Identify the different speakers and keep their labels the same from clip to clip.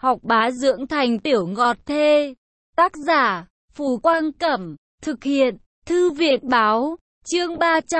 Speaker 1: học bá dưỡng thành tiểu ngọt thê. Tác giả, Phù Quang Cẩm, thực hiện, Thư viện Báo, chương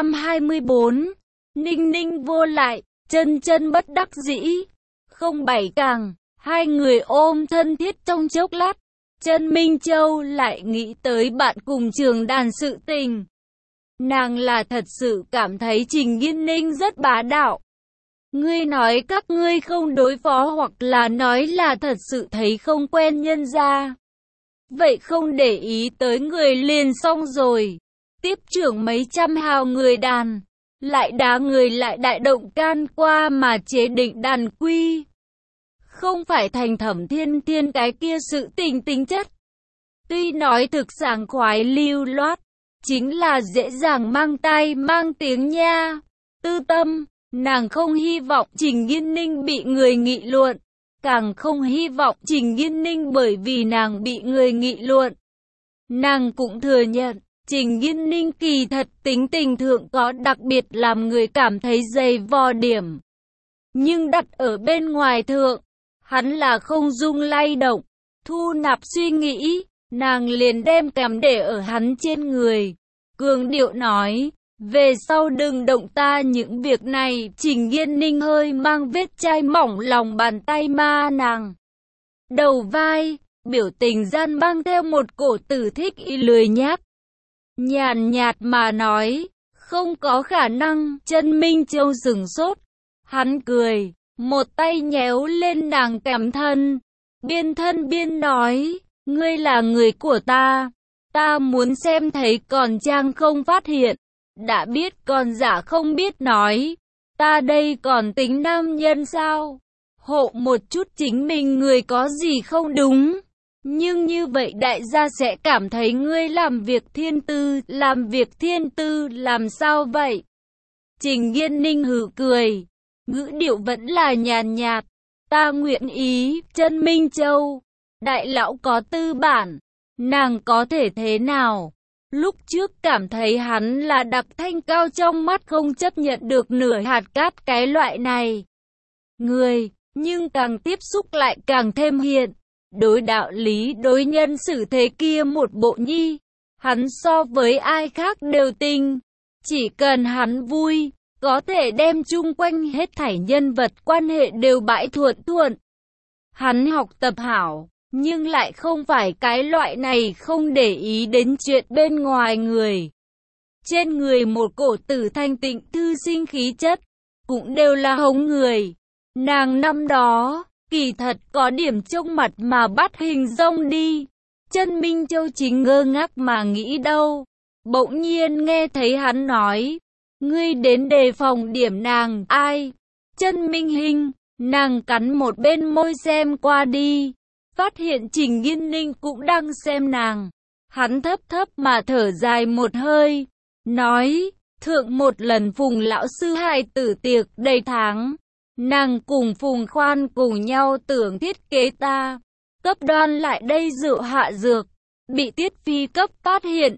Speaker 1: 324. Ninh Ninh vô lại, chân chân bất đắc dĩ. Không bảy càng, hai người ôm thân thiết trong chốc lát. Chân Minh Châu lại nghĩ tới bạn cùng trường đàn sự tình. Nàng là thật sự cảm thấy Trình Nghiên Ninh rất bá đạo. Ngươi nói các ngươi không đối phó hoặc là nói là thật sự thấy không quen nhân gia. Vậy không để ý tới người liền xong rồi. Tiếp trưởng mấy trăm hào người đàn. Lại đá người lại đại động can qua mà chế định đàn quy. Không phải thành Thẩm Thiên Thiên cái kia sự tình tính chất. Tuy nói thực sảng khoái lưu loát, chính là dễ dàng mang tai mang tiếng nha. Tư tâm, nàng không hy vọng Trình Nghiên Ninh bị người nghị luận. Càng không hy vọng Trình Nghiên Ninh bởi vì nàng bị người nghị luận. Nàng cũng thừa nhận, Trình Nghiên Ninh kỳ thật tính tình thượng có đặc biệt làm người cảm thấy dày vò điểm. Nhưng đặt ở bên ngoài thượng, hắn là không dung lay động. Thu nạp suy nghĩ, nàng liền đem kèm để ở hắn trên người. Cường điệu nói, về sau đừng động ta những việc này. Trình Nghiên Ninh hơi mang vết chai mỏng lòng bàn tay ma nàng. Đầu vai, biểu tình gian mang theo một cổ tử thích ý lười nhác. Nhàn nhạt mà nói, không có khả năng. Chân Minh Châu sửng sốt. Hắn cười, một tay nhéo lên nàng kèm thân. Biên biên nói, ngươi là người của ta. Ta muốn xem thấy còn trang không phát hiện. Đã biết còn giả không biết nói. Ta đây còn tính nam nhân sao? Hộ một chút chính mình người có gì không đúng. Nhưng như vậy đại gia sẽ cảm thấy ngươi làm việc thiên tư làm sao vậy? Trình Nghiên Ninh hừ cười. Ngữ điệu vẫn là nhàn nhạt. Ta nguyện ý. Chân Minh Châu. Đại lão có tư bản. Nàng có thể thế nào? Lúc trước cảm thấy hắn là đặc thanh cao trong mắt không chấp nhận được nửa hạt cát cái loại này. Người, nhưng càng tiếp xúc lại càng thêm hiện. Đối đạo lý đối nhân xử thế kia một bộ nhi. Hắn so với ai khác đều tinh. Chỉ cần hắn vui, có thể đem chung quanh hết thảy nhân vật quan hệ đều bãi thuận. Hắn học tập hảo. Nhưng lại không phải cái loại này không để ý đến chuyện bên ngoài người. Trên người một cổ tử thanh tịnh thư sinh khí chất, cũng đều là hống người. Nàng năm đó, kỳ thật có điểm trông mặt mà bắt hình dong đi. Chân Minh Châu chính ngơ ngác mà nghĩ đâu. Bỗng nhiên nghe thấy hắn nói, ngươi đến đề phòng điểm nàng, ai? Chân Minh Hinh, nàng cắn một bên môi xem qua đi. Phát hiện Trình Nghiên Ninh cũng đang xem nàng. Hắn thấp mà thở dài một hơi. Nói, thượng một lần Phùng lão sư hài tử tiệc đầy tháng. Nàng cùng Phùng Khoan cùng nhau tưởng thiết kế ta. Cấp đoan lại đây rượu hạ dược. Bị Tiết Phi cấp phát hiện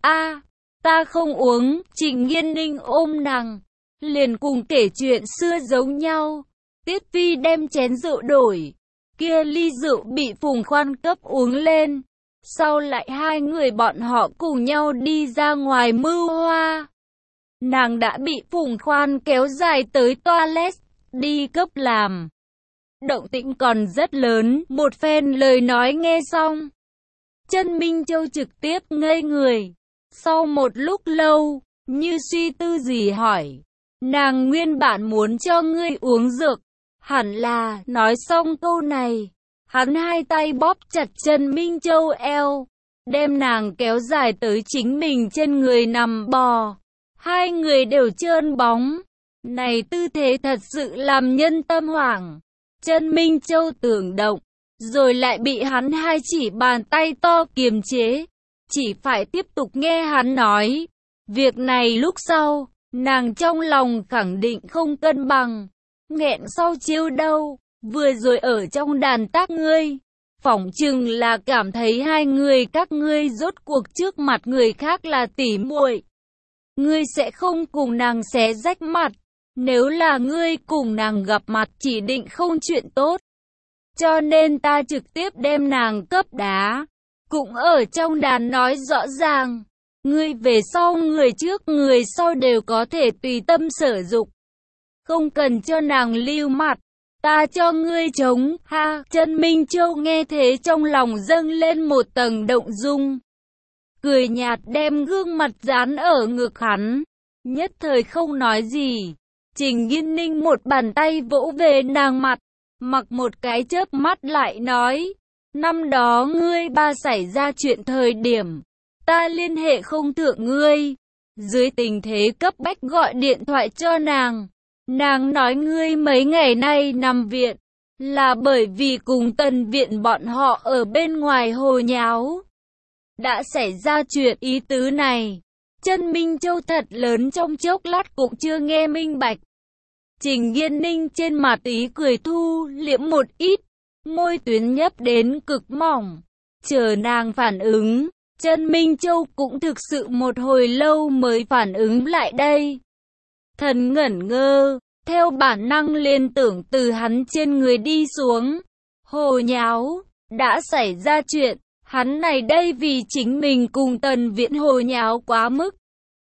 Speaker 1: ta không uống. Trình Nghiên Ninh ôm nàng. Liền cùng kể chuyện xưa giống nhau. Tiết Phi đem chén rượu đổi. Kia ly rượu bị Phùng Khoan cấp uống lên. Sau lại hai người bọn họ cùng nhau đi ra ngoài mưu hoa. Nàng đã bị Phùng Khoan kéo dài tới toilet, đi cấp làm. Động tĩnh còn rất lớn, một phen lời nói nghe xong. Chân Minh Châu trực tiếp ngây người. Sau một lúc lâu, như suy tư gì hỏi. Nàng nguyên bản muốn cho ngươi uống dược. Hẳn là, nói xong câu này, hắn hai tay bóp chặt chân Minh Châu eo, đem nàng kéo dài tới chính mình trên người nằm bò. Hai người đều trơn bóng. Này tư thế thật sự làm nhân tâm hoảng. Chân Minh Châu tưởng động, rồi lại bị hắn hai chỉ bàn tay to kiềm chế. Chỉ phải tiếp tục nghe hắn nói. Việc này lúc sau, nàng trong lòng khẳng định không cân bằng. Nghẹn sau chiêu đâu, vừa rồi ở trong đàn tác ngươi. Phỏng chừng là cảm thấy hai người các ngươi rốt cuộc trước mặt người khác là tỉ muội. Ngươi sẽ không cùng nàng xé rách mặt. Nếu là ngươi cùng nàng gặp mặt chỉ định không chuyện tốt. cho nên ta trực tiếp đem nàng cấp đá. Cũng ở trong đàn nói rõ ràng, người về sau người trước người sau đều có thể tùy tâm sở dục. Không cần cho nàng lưu mặt, ta cho ngươi chống, ha. Chân Minh Châu nghe thế trong lòng dâng lên một tầng động dung. Cười nhạt đem gương mặt dán ở ngực hắn, nhất thời không nói gì. Trình Nghiên Ninh một bàn tay vỗ về nàng mặt, mặc một cái chớp mắt lại nói, năm đó ngươi ba xảy ra chuyện thời điểm, ta liên hệ không thượng ngươi. Dưới tình thế cấp bách gọi điện thoại cho nàng. Nàng nói ngươi mấy ngày nay nằm viện, là bởi vì cùng Tần Viện bọn họ ở bên ngoài hồ nháo. Đã xảy ra chuyện ý tứ này, chân Minh Châu thật lớn trong chốc lát cũng chưa nghe minh bạch. Trình Nghiên Ninh trên mặt ý cười thu liễm một ít, môi tuyến nhấp đến cực mỏng, chờ nàng phản ứng. Chân Minh Châu cũng thực sự một hồi lâu mới phản ứng lại đây. Thần ngẩn ngơ, theo bản năng liên tưởng từ hắn trên người đi xuống. Hồ nháo, đã xảy ra chuyện, hắn này đây vì chính mình cùng Tần Viễn hồ nháo quá mức.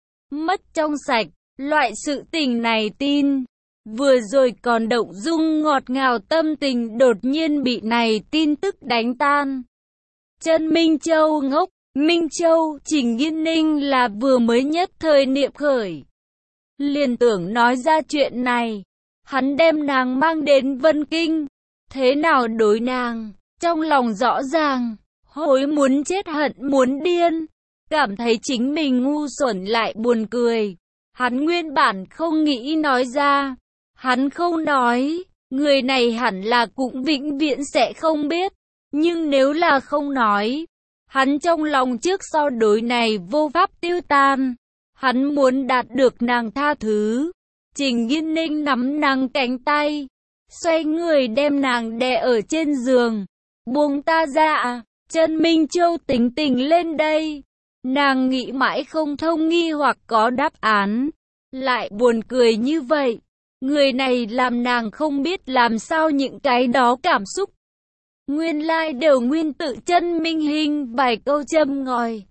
Speaker 1: Mất trong sạch, loại sự tình này tin. Vừa rồi còn động dung ngọt ngào tâm tình đột nhiên bị này tin tức đánh tan. Chân Minh Châu ngốc, Minh Châu, Trình Nghiên Ninh là vừa mới nhất thời niệm khởi. Liền tưởng nói ra chuyện này, hắn đem nàng mang đến Vân Kinh, thế nào đối nàng, trong lòng rõ ràng, hối muốn chết hận muốn điên, cảm thấy chính mình ngu xuẩn lại buồn cười. Hắn nguyên bản không nghĩ nói ra, hắn không nói, người này hẳn là cũng vĩnh viễn sẽ không biết, nhưng nếu là không nói, hắn trong lòng trước sau đối này vô pháp tiêu tan. Hắn muốn đạt được nàng tha thứ. Trình Nghiên Ninh nắm nàng cánh tay, xoay người đem nàng đè ở trên giường. Buông ta ra. Chân Minh Châu tính tình lên đây. Nàng nghĩ mãi không thông nghi hoặc có đáp án. Lại buồn cười như vậy. Người này làm nàng không biết làm sao những cái đó cảm xúc. Nguyên lai đều nguyên tự Chân Minh Hinh vài câu châm ngòi.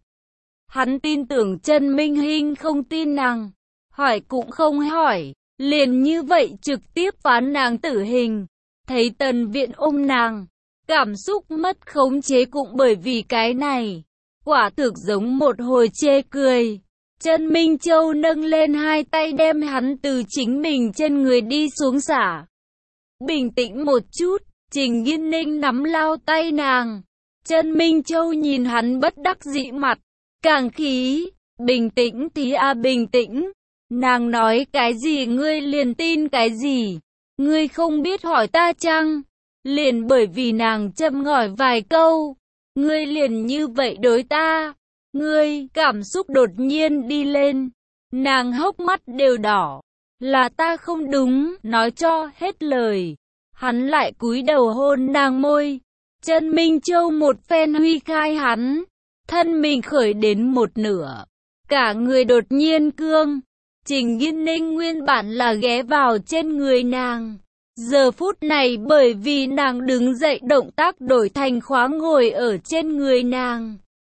Speaker 1: Hắn tin tưởng Chân Minh Hinh không tin nàng, hỏi cũng không hỏi, liền như vậy trực tiếp phán nàng tử hình. Thấy Tần Viện ôm nàng, cảm xúc mất khống chế cũng bởi vì cái này, quả thực giống một hồi chê cười. Chân Minh Châu nâng lên hai tay đem hắn từ chính mình trên người đi xuống xả. Bình tĩnh một chút, Trình Nghiên Ninh nắm lao tay nàng. Chân Minh Châu nhìn hắn bất đắc dĩ mặt, càng khí, bình tĩnh tí bình tĩnh. Nàng nói cái gì ngươi liền tin cái gì, ngươi không biết hỏi ta chăng? Liền bởi vì nàng châm ngòi vài câu, ngươi liền như vậy đối ta. Ngươi, cảm xúc đột nhiên đi lên, nàng hốc mắt đều đỏ, là ta không đúng, nói cho hết lời. Hắn lại cúi đầu hôn nàng môi. Chân Minh Châu một phen huy khai hắn, thân mình khởi đến một nửa, cả người đột nhiên cương. Trình Nghiên Ninh nguyên bản là ghé vào trên người nàng, giờ phút này bởi vì nàng đứng dậy động tác đổi thành khóa ngồi ở trên người nàng.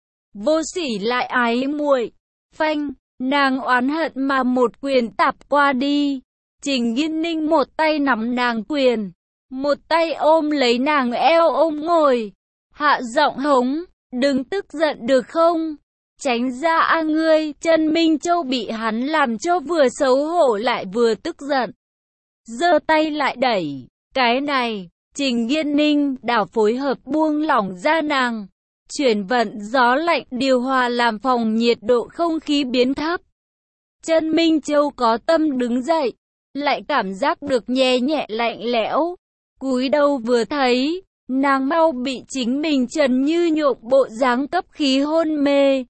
Speaker 1: Vô sỉ lại ái muội, phanh, nàng oán hận mà một quyền tạp qua đi. Trình Nghiên Ninh một tay nắm nàng quyền, một tay ôm lấy nàng eo ôm ngồi, hạ giọng hống, đừng tức giận được không? Tránh ra ngươi. Chân Minh Châu bị hắn làm cho vừa xấu hổ lại vừa tức giận, giơ tay lại đẩy. Cái này, Trình Nghiên Ninh đảo phối hợp buông lỏng ra nàng, chuyển vận gió lạnh điều hòa làm phòng nhiệt độ không khí biến thấp. Chân Minh Châu có tâm đứng dậy, lại cảm giác được nhẹ nhẹ lạnh lẽo. Cúi đầu vừa thấy, nàng mau bị chính mình trần như nhộng bộ dáng cấp khí hôn mê.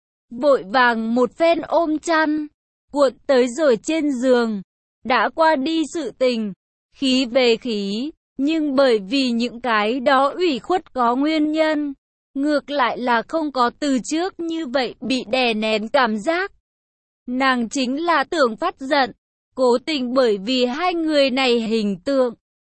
Speaker 1: Vội vàng một phen ôm chăn, cuộn tới rồi trên giường. Đã qua đi sự tình, khí về khí, nhưng bởi vì những cái đó ủy khuất có nguyên nhân, ngược lại là không có từ trước như vậy bị đè nén cảm giác. Nàng chính là tưởng phát giận, cố tình bởi vì hai người này hình tượng,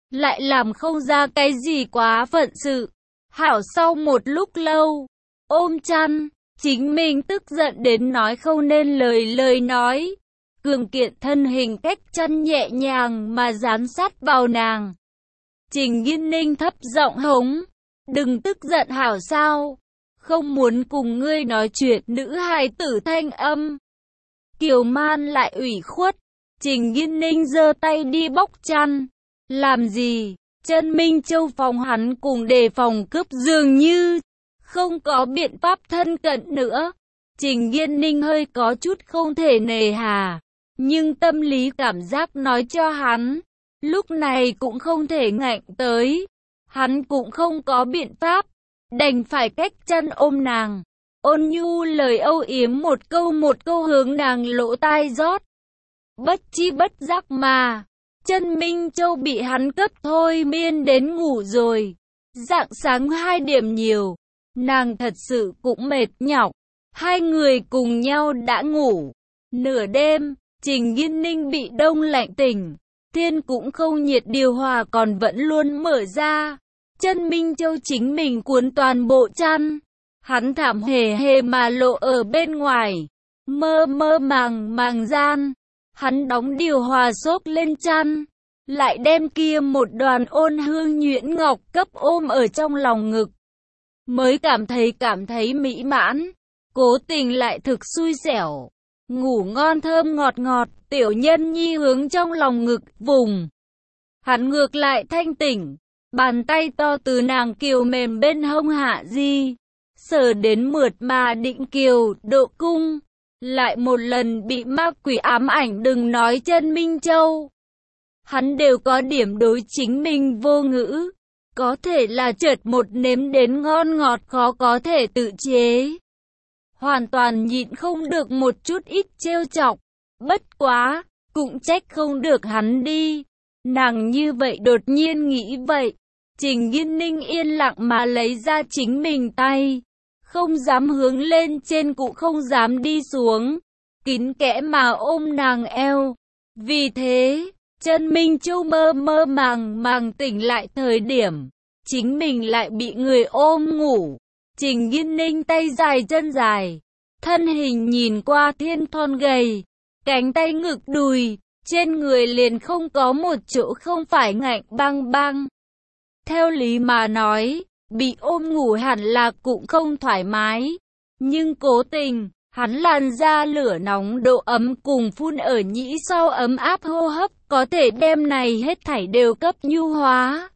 Speaker 1: lại làm không ra cái gì quá phận sự. Hảo sau một lúc lâu, ôm chăn, chính mình tức giận đến nói không nên lời nói. Cường kiện thân hình cách chăn nhẹ nhàng mà dán sát vào nàng. Trình Nghiên Ninh thấp giọng hống, đừng tức giận hảo sao, không muốn cùng ngươi nói chuyện. Nữ hài tử thanh âm kiều man lại ủy khuất. Trình Nghiên Ninh giơ tay đi bóc chăn. Làm gì? Chân Minh Châu phòng hắn cùng đề phòng cướp dường như không có biện pháp thân cận nữa. Trình Nghiên Ninh hơi có chút không thể nề hà, nhưng tâm lý cảm giác nói cho hắn, lúc này cũng không thể ngạnh tới. Hắn cũng không có biện pháp, đành phải cách chân ôm nàng, ôn nhu lời âu yếm một câu hướng nàng lỗ tai rót. Bất chi bất giác mà, Chân Minh Châu bị hắn cấp thôi miên đến ngủ rồi. Rạng sáng 2 điểm nhiều, nàng thật sự cũng mệt nhọc. Hai người cùng nhau đã ngủ. Nửa đêm, Trình Nghiên Ninh bị đông lạnh tỉnh. Thiên cũng không nhiệt, điều hòa còn vẫn luôn mở ra. Chân Minh Châu chính mình cuốn toàn bộ chăn. Hắn thảm hề hề mà lộ ở bên ngoài. Mơ mơ màng màng gian. Hắn đóng điều hòa xốc lên chăn. Lại đem kia một đoàn ôn hương nhuyễn ngọc cấp ôm ở trong lòng ngực. Mới cảm thấy mỹ mãn. Cố tình lại thực xui xẻo. Ngủ ngon thơm ngọt ngọt, tiểu nhân nhi hướng trong lòng ngực vùng. Hắn ngược lại thanh tỉnh. Bàn tay to từ nàng kiều mềm bên hông hạ di. Sờ đến mượt mà định kiều, độ cung. Lại một lần bị ma quỷ ám ảnh, đừng nói Chân Minh Châu. Hắn đều có điểm đối chính mình vô ngữ. Có thể là chợt một nếm đến ngon ngọt khó có thể tự chế. Hoàn toàn nhịn không được một chút ít trêu chọc. Bất quá, cũng trách không được hắn đi. Nàng như vậy đột nhiên nghĩ vậy. Trình Nghiên Ninh yên lặng mà lấy ra chính mình tay. Không dám hướng lên trên cũng không dám đi xuống. Kín kẽ mà ôm nàng eo. Vì thế, Chân Minh Châu mơ mơ màng màng tỉnh lại thời điểm. Chính mình lại bị người ôm ngủ. Trình Nghiên Ninh tay dài chân dài. Thân hình nhìn qua thiên thon gầy. Cánh tay ngực đùi. Trên người liền không có một chỗ không phải ngạnh băng băng. Theo lý mà nói, bị ôm ngủ hẳn là cũng không thoải mái. Nhưng cố tình, hắn làn da lửa nóng độ ấm cùng phun ở nhĩ sau ấm áp hô hấp có thể đem này hết thảy đều cấp nhu hóa.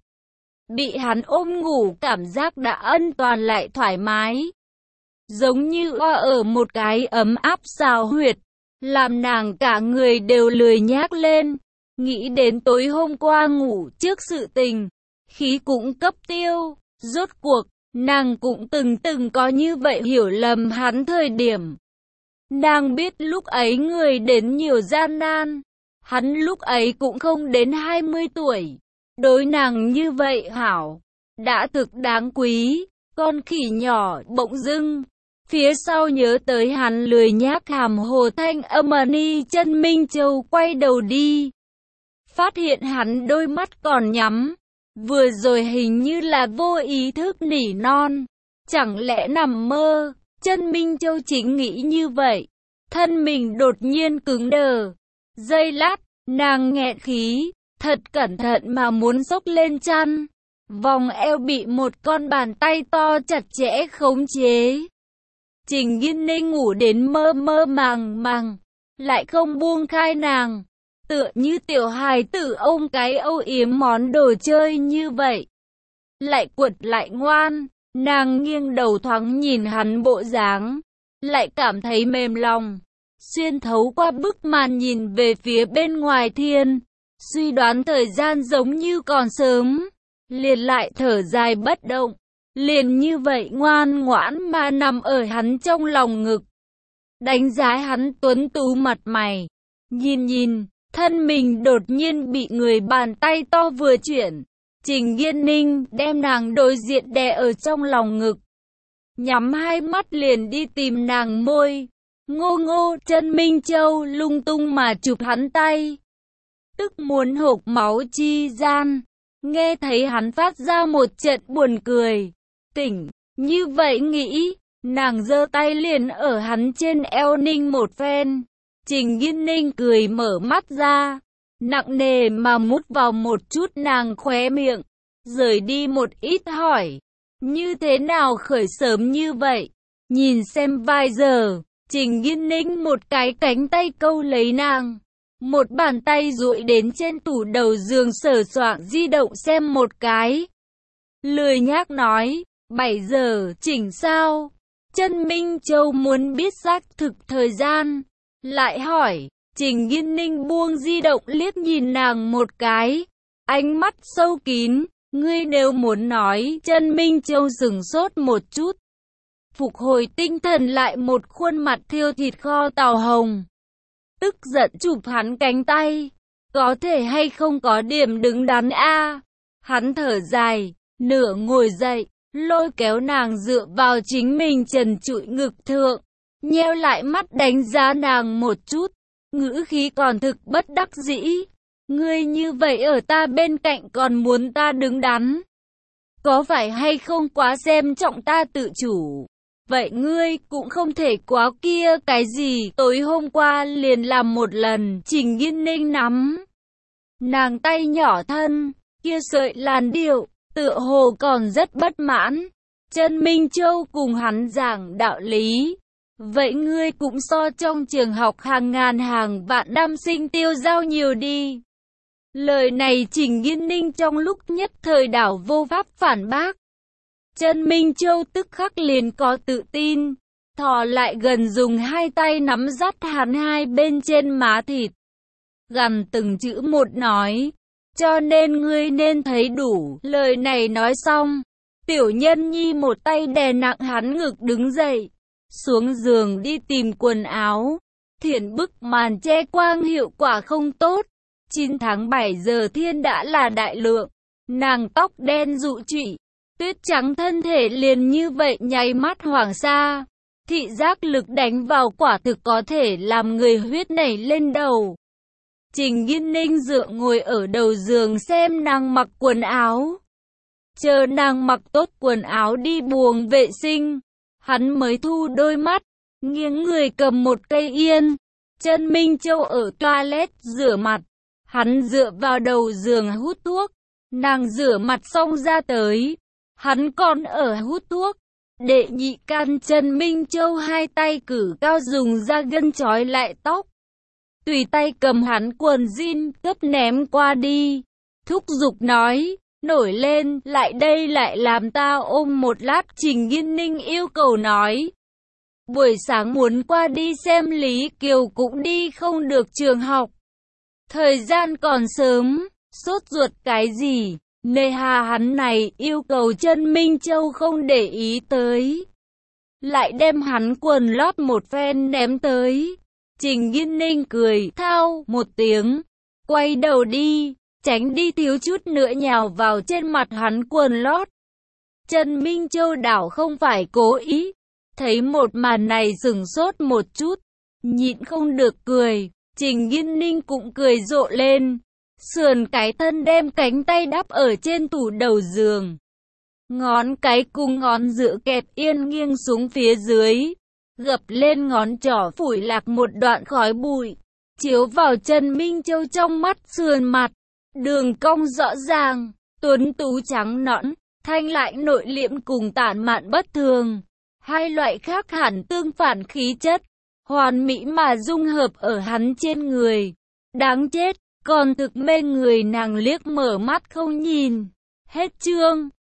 Speaker 1: Bị hắn ôm ngủ cảm giác đã an toàn lại thoải mái. Giống như ở một cái ấm áp xào huyệt, làm nàng cả người đều lười nhác lên. Nghĩ đến tối hôm qua ngủ trước sự tình, khí cũng cấp tiêu. Rốt cuộc, nàng cũng từng có như vậy hiểu lầm hắn thời điểm. Nàng biết lúc ấy người đến nhiều gian nan. Hắn lúc ấy cũng không đến 20 tuổi. Đối nàng như vậy hảo, đã thực đáng quý. Con khỉ nhỏ bỗng dưng, phía sau nhớ tới hắn lười nhác hàm hồ thanh âm ni. Chân Minh Châu quay đầu đi. Phát hiện hắn đôi mắt còn nhắm. Vừa rồi hình như là vô ý thức nỉ non. Chẳng lẽ nằm mơ? Chân Minh Châu chính nghĩ như vậy. Thân mình đột nhiên cứng đờ. Giây lát, nàng nghẹn khí. Thật cẩn thận mà muốn xốc lên chăn. Vòng eo bị một con bàn tay to chặt chẽ khống chế. Trình Nghiên Ninh ngủ đến mơ mơ màng màng. Lại không buông khai nàng. Tựa như tiểu hài tử ôm cái âu yếm món đồ chơi như vậy. Lại cuột lại ngoan, nàng nghiêng đầu thoáng nhìn hắn bộ dáng, lại cảm thấy mềm lòng. Xuyên thấu qua bức màn nhìn về phía bên ngoài thiên, suy đoán thời gian giống như còn sớm, liền lại thở dài bất động. Liền như vậy ngoan ngoãn mà nằm ở hắn trong lòng ngực. Đánh giá hắn tuấn tú mặt mày, nhìn. Thân mình đột nhiên bị người bàn tay to vừa chuyển. Trình Nghiên Ninh đem nàng đối diện đè ở trong lòng ngực. Nhắm hai mắt liền đi tìm nàng môi. Ngô. Chân Minh Châu lung tung mà chụp hắn tay. Tức muốn hộc máu chi gian. nghe thấy hắn phát ra một trận buồn cười. Tỉnh, như vậy nghĩ, nàng giơ tay liền ở hắn trên eo ninh một phen. Trình Nghiên Ninh cười mở mắt ra, nặng nề mà mút vào một chút nàng khóe miệng, rời đi một ít hỏi, như thế nào khởi sớm như vậy? Nhìn xem vài giờ, Trình Nghiên Ninh một cái cánh tay câu lấy nàng, một bàn tay duỗi đến trên tủ đầu giường sờ soạng di động xem một cái. Lười nhác nói, 7 giờ chỉnh sao? Chân Minh Châu muốn biết xác thực thời gian, lại hỏi. Trình Nghiên Ninh buông di động liếc nhìn nàng một cái, ánh mắt sâu kín, ngươi nếu muốn nói. Chân Minh Châu sững sốt một chút, phục hồi tinh thần lại, một khuôn mặt thiêu thịt kho tàu hồng, tức giận chụp hắn cánh tay, có thể hay không có điểm đứng đắn a? Hắn thở dài, nửa ngồi dậy, lôi kéo nàng dựa vào chính mình trần trụi ngực thượng, nheo lại mắt đánh giá nàng một chút, ngữ khí còn thực bất đắc dĩ. Ngươi như vậy ở ta bên cạnh còn muốn ta đứng đắn, có phải hay không quá xem trọng ta tự chủ? Vậy ngươi cũng không thể quá kia cái gì, tối hôm qua liền làm một lần. Trình Nghiên Ninh nắm nàng tay nhỏ thân, kia sợi làn điệu, tựa hồ còn rất bất mãn. Chân Minh Châu cùng hắn giảng đạo lý. Vậy ngươi cũng so trong trường học hàng ngàn hàng vạn nam sinh tiêu giao nhiều đi. Lời này Trình Nghiên Ninh trong lúc nhất thời đảo vô pháp phản bác. Chân Minh Châu tức khắc liền có tự tin, thò lại gần dùng hai tay nắm dắt hắn hai bên trên má thịt, gằn từng chữ một nói, cho nên ngươi nên thấy đủ. Lời này nói xong, Tiểu Nhân Nhi một tay đè nặng hắn ngực đứng dậy, xuống giường đi tìm quần áo. Thiển bức màn che quang hiệu quả không tốt. 9 tháng 7 giờ thiên đã là đại lượng, nàng tóc đen dụ trụy, tuyết trắng thân thể liền như vậy nháy mắt hoàng sa, thị giác lực đánh vào quả thực có thể làm người huyết nảy lên đầu. Trình Nghiên Ninh dựa ngồi ở đầu giường xem nàng mặc quần áo. Chờ nàng mặc tốt quần áo đi buồng vệ sinh, hắn mới thu đôi mắt, nghiêng người cầm một cây yên. Chân Minh Châu ở toilet rửa mặt, hắn dựa vào đầu giường hút thuốc, nàng rửa mặt xong ra tới, hắn còn ở hút thuốc. Đệ nhị can Chân Minh Châu hai tay cử cao dùng ra gân trói lại tóc, tùy tay cầm hắn quần jean cấp ném qua đi, thúc giục nói, nổi lên, lại đây lại làm ta ôm một lát. Trình Nghiên Ninh yêu cầu nói, buổi sáng muốn qua đi xem Lý Kiều cũng đi không được trường học, thời gian còn sớm, sốt ruột cái gì? Nề hà hắn này yêu cầu Chân Minh Châu không để ý tới, lại đem hắn quần lót một phen ném tới. Trình Nghiên Ninh cười thao một tiếng, quay đầu đi, tránh đi thiếu chút nữa nhào vào trên mặt hắn quần lót. Chân Minh Châu đảo không phải cố ý, thấy một màn này sửng sốt một chút, nhịn không được cười. Trình Nghiên Ninh cũng cười rộ lên, sườn cái thân đem cánh tay đắp ở trên tủ đầu giường, ngón cái cùng ngón giữa kẹp yên nghiêng xuống phía dưới, gập lên ngón trỏ phủi lạc một đoạn khói bụi, chiếu vào Chân Minh Châu trong mắt. Sườn mặt, đường cong rõ ràng, tuấn tú trắng nõn, thanh lại nội liễm cùng tản mạn bất thường, hai loại khác hẳn tương phản khí chất, hoàn mỹ mà dung hợp ở hắn trên người. Đáng chết, còn thực mê người. Nàng liếc mở mắt không nhìn. Hết chương.